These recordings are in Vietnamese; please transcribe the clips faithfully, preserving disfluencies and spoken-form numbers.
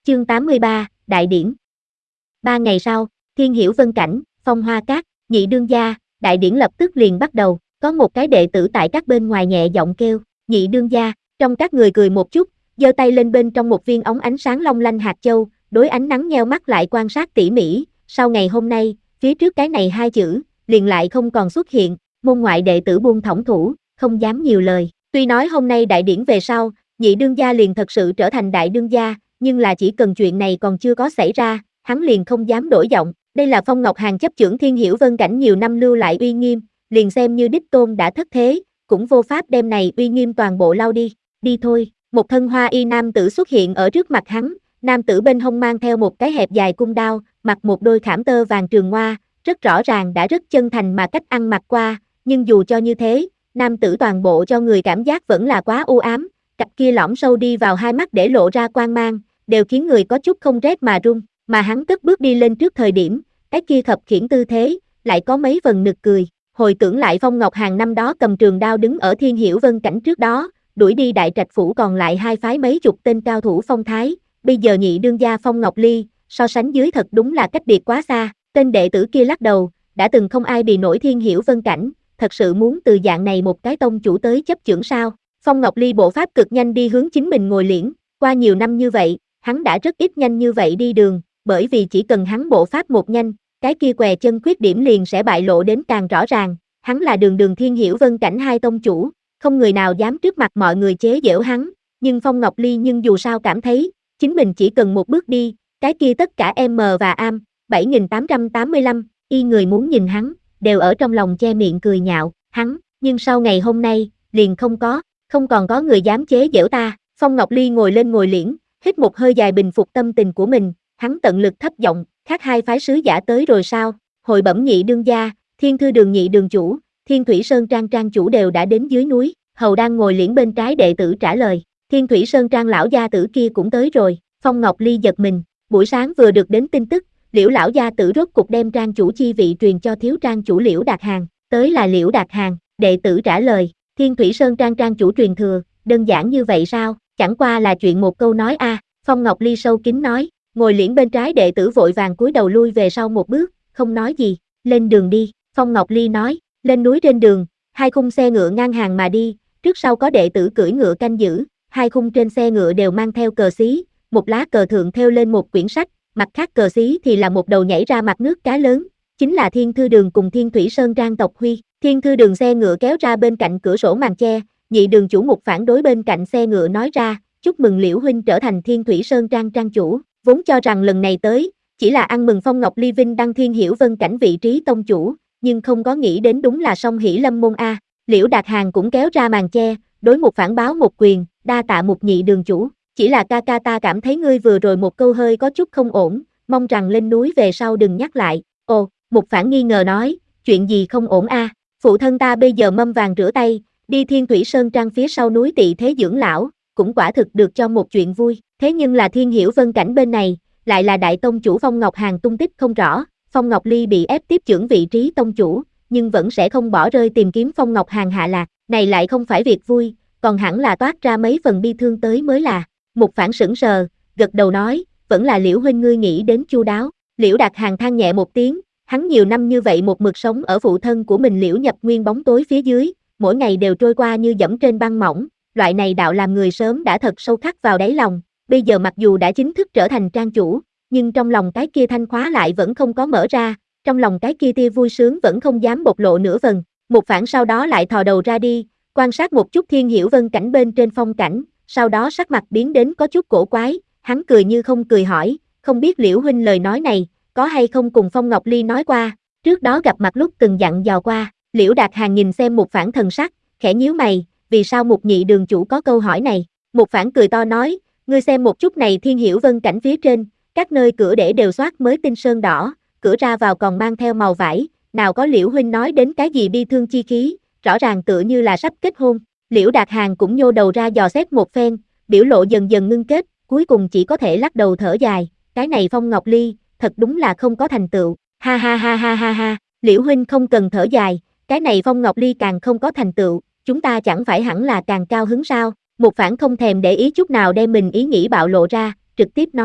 Chương tám mươi ba, Đại điển. Ba ngày sau, Thiên Hiểu Vân Cảnh, Phong Hoa Các, Nhị đương gia, đại điển lập tức liền bắt đầu, có một cái đệ tử tại các bên ngoài nhẹ giọng kêu, Nhị đương gia, trong các người cười một chút, giơ tay lên bên trong một viên ống ánh sáng long lanh hạt châu, đối ánh nắng nheo mắt lại quan sát tỉ mỉ, sau ngày hôm nay, phía trước cái này hai chữ, liền lại không còn xuất hiện, môn ngoại đệ tử buông thõng thủ, không dám nhiều lời, tuy nói hôm nay đại điển về sau, Nhị đương gia liền thật sự trở thành đại đương gia, nhưng là chỉ cần chuyện này còn chưa có xảy ra, hắn liền không dám đổi giọng, đây là Phong Ngọc Hàn chấp chưởng Thiên Hiểu Vân Cảnh nhiều năm lưu lại uy nghiêm, liền xem như đích tôn đã thất thế, cũng vô pháp đem này uy nghiêm toàn bộ lau đi, đi thôi, một thân hoa y nam tử xuất hiện ở trước mặt hắn, nam tử bên hông mang theo một cái hẹp dài cung đao, mặc một đôi khảm tơ vàng trường hoa, rất rõ ràng đã rất chân thành mà cách ăn mặc qua, nhưng dù cho như thế, nam tử toàn bộ cho người cảm giác vẫn là quá u ám, cặp kia lõm sâu đi vào hai mắt để lộ ra quang mang, đều khiến người có chút không rét mà run, mà hắn cất bước đi lên trước thời điểm, cái kia khập khiễng tư thế, lại có mấy phần nực cười, hồi tưởng lại Phong Ngọc Hàn năm đó cầm trường đao đứng ở Thiên Hiểu Vân Cảnh trước đó, đuổi đi đại trạch phủ còn lại hai phái mấy chục tên cao thủ phong thái, bây giờ nhị đương gia Phong Ngọc Ly, so sánh dưới thật đúng là cách biệt quá xa, tên đệ tử kia lắc đầu, đã từng không ai bị nổi Thiên Hiểu Vân Cảnh, thật sự muốn từ dạng này một cái tông chủ tới chấp chưởng sao? Phong Ngọc Ly bộ pháp cực nhanh đi hướng chính mình ngồi liễn, qua nhiều năm như vậy, hắn đã rất ít nhanh như vậy đi đường, bởi vì chỉ cần hắn bộ pháp một nhanh, cái kia què chân khuyết điểm liền sẽ bại lộ đến càng rõ ràng, hắn là đường đường Thiên Hiểu Vân Cảnh hai tông chủ, không người nào dám trước mặt mọi người chế giễu hắn, nhưng Phong Ngọc Ly nhưng dù sao cảm thấy, chính mình chỉ cần một bước đi, cái kia tất cả M và Am, bảy nghìn tám trăm tám mươi lăm, y người muốn nhìn hắn, đều ở trong lòng che miệng cười nhạo, hắn, nhưng sau ngày hôm nay, liền không có, không còn có người dám chế giễu ta, Phong Ngọc Ly ngồi lên ngồi liễn, hít một hơi dài bình phục tâm tình của mình, hắn tận lực thấp giọng, khác hai phái sứ giả tới rồi sao, hội bẩm nhị đương gia, Thiên Thư Đường nhị đường chủ, Thiên Thủy Sơn Trang trang chủ đều đã đến dưới núi, hầu đang ngồi liễn bên trái đệ tử trả lời, Thiên Thủy Sơn Trang lão gia tử kia cũng tới rồi, Phong Ngọc Ly giật mình, buổi sáng vừa được đến tin tức, Liễu lão gia tử rốt cục đem trang chủ chi vị truyền cho thiếu trang chủ Liễu Đạt Hàn, tới là Liễu Đạt Hàn, đệ tử trả lời, Thiên Thủy Sơn Trang trang chủ truyền thừa, đơn giản như vậy sao, chẳng qua là chuyện một câu nói a, à. Phong Ngọc Ly sâu kín nói, ngồi liễn bên trái đệ tử vội vàng cúi đầu lui về sau một bước, không nói gì, lên đường đi, Phong Ngọc Ly nói, lên núi trên đường, hai khung xe ngựa ngang hàng mà đi, trước sau có đệ tử cưỡi ngựa canh giữ, hai khung trên xe ngựa đều mang theo cờ xí, một lá cờ thượng thêu lên một quyển sách, mặt khác cờ xí thì là một đầu nhảy ra mặt nước cá lớn, chính là Thiên Thư Đường cùng Thiên Thủy Sơn Trang tộc Huy, Thiên Thư Đường xe ngựa kéo ra bên cạnh cửa sổ màn che, nhị đường chủ Mục phản đối bên cạnh xe ngựa nói ra, chúc mừng Liễu huynh trở thành Thiên Thủy Sơn Trang trang chủ, vốn cho rằng lần này tới, chỉ là ăn mừng Phong Ngọc Ly vinh đăng Thiên Hiểu Vân Cảnh vị trí tông chủ, nhưng không có nghĩ đến đúng là song hỷ lâm môn a. Liễu Đạt Hàn cũng kéo ra màn che, đối Mục phản báo một quyền, đa tạ Mục nhị đường chủ, chỉ là ca ca ta cảm thấy ngươi vừa rồi một câu hơi có chút không ổn, mong rằng lên núi về sau đừng nhắc lại. Ồ, Mục phản nghi ngờ nói, chuyện gì không ổn a? Phụ thân ta bây giờ mâm vàng rửa tay, đi Thiên Thủy Sơn Trang phía sau núi tị thế dưỡng lão, cũng quả thực được cho một chuyện vui, thế nhưng là Thiên Hiểu Vân Cảnh bên này, lại là đại tông chủ Phong Ngọc Hàn tung tích không rõ, Phong Ngọc Ly bị ép tiếp chưởng vị trí tông chủ, nhưng vẫn sẽ không bỏ rơi tìm kiếm Phong Ngọc Hàn hạ lạc, này lại không phải việc vui, còn hẳn là toát ra mấy phần bi thương tới mới là. Mục phản sững sờ, gật đầu nói, vẫn là Liễu huynh ngươi nghĩ đến chu đáo. Liễu Đạt Hàn than nhẹ một tiếng, hắn nhiều năm như vậy một mực sống ở phụ thân của mình Liễu Nhập Nguyên bóng tối phía dưới, mỗi ngày đều trôi qua như dẫm trên băng mỏng, loại này đạo làm người sớm đã thật sâu khắc vào đáy lòng, bây giờ mặc dù đã chính thức trở thành trang chủ, nhưng trong lòng cái kia thanh khóa lại vẫn không có mở ra, trong lòng cái kia tia vui sướng vẫn không dám bộc lộ nửa phần. Một phản sau đó lại thò đầu ra đi, quan sát một chút Thiên Hiểu Vân Cảnh bên trên phong cảnh, sau đó sắc mặt biến đến có chút cổ quái, hắn cười như không cười hỏi, không biết Liễu huynh lời nói này, có hay không cùng Phong Ngọc Ly nói qua, trước đó gặp mặt lúc từng dặn dò qua. Liễu Đạt Hàn nhìn xem một phản thần sắc, khẽ nhíu mày, vì sao Mục nhị đường chủ có câu hỏi này? Một phản cười to nói, ngươi xem một chút này Thiên Hiểu Vân Cảnh phía trên, các nơi cửa để đều xoát mới tinh sơn đỏ, cửa ra vào còn mang theo màu vải, nào có Liễu huynh nói đến cái gì bi thương chi khí, rõ ràng tựa như là sắp kết hôn. Liễu Đạt Hàn cũng nhô đầu ra dò xét một phen, biểu lộ dần dần ngưng kết, cuối cùng chỉ có thể lắc đầu thở dài, cái này Phong Ngọc Ly, thật đúng là không có thành tựu, ha ha ha ha ha ha, Liễu huynh không cần thở dài, cái này Phong Ngọc Ly càng không có thành tựu, chúng ta chẳng phải hẳn là càng cao hứng sao? Một phản không thèm để ý chút nào đem mình ý nghĩ bạo lộ ra, trực tiếp nói,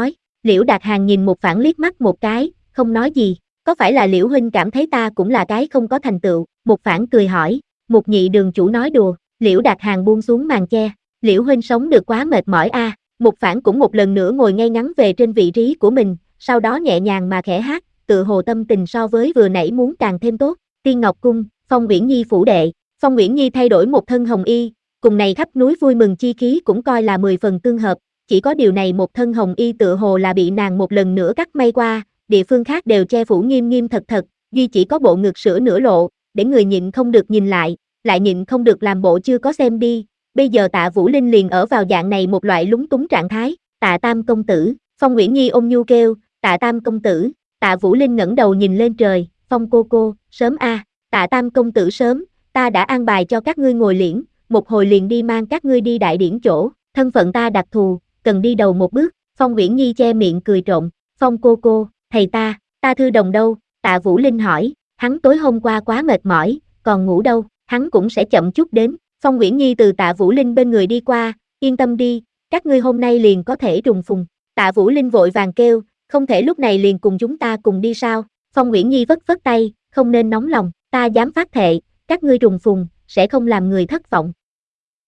Liễu Đạt Hàng nhìn một Phản liếc mắt một cái, không nói gì. Có phải là Liễu huynh cảm thấy ta cũng là cái không có thành tựu? Một Phản cười hỏi. Một Nhị đường chủ nói đùa. Liễu Đạt Hàng buông xuống màn che. Liễu huynh sống được quá mệt mỏi a. À. Một Phản cũng một lần nữa ngồi ngay ngắn về trên vị trí của mình, sau đó nhẹ nhàng mà khẽ hát, tự hồ tâm tình so với vừa nãy muốn càng thêm tốt. Tiên Ngọc Cung, Phong Uyển Nhi phủ đệ. Phong Uyển Nhi thay đổi một thân hồng y, cùng này khắp núi vui mừng chi khí cũng coi là mười phần tương hợp, chỉ có điều này một thân hồng y tựa hồ là bị nàng một lần nữa cắt may qua, địa phương khác đều che phủ nghiêm nghiêm thật thật, duy chỉ có bộ ngực sữa nửa lộ, để người nhịn không được nhìn lại, lại nhịn không được làm bộ chưa có xem đi. Bây giờ Tạ Vũ Linh liền ở vào dạng này một loại lúng túng trạng thái. Tạ Tam công tử, Phong Uyển Nhi ôm nhu kêu, Tạ Tam công tử. Tạ Vũ Linh ngẩng đầu nhìn lên trời, Phong cô cô, sớm a. À. Tạ Tam công tử sớm, ta đã an bài cho các ngươi ngồi liễn, một hồi liền đi mang các ngươi đi đại điển chỗ, thân phận ta đặc thù, cần đi đầu một bước. Phong Uyển Nhi che miệng cười trộm, Phong cô cô, thầy ta, ta Thư Đồng đâu? Tạ Vũ Linh hỏi, hắn tối hôm qua quá mệt mỏi, còn ngủ đâu, hắn cũng sẽ chậm chút đến. Phong Uyển Nhi từ Tạ Vũ Linh bên người đi qua, yên tâm đi, các ngươi hôm nay liền có thể trùng phùng. Tạ Vũ Linh vội vàng kêu, không thể lúc này liền cùng chúng ta cùng đi sao? Phong Uyển Nhi vất vất tay, không nên nóng lòng, ta dám phát thệ, các ngươi trùng phùng, sẽ không làm người thất vọng.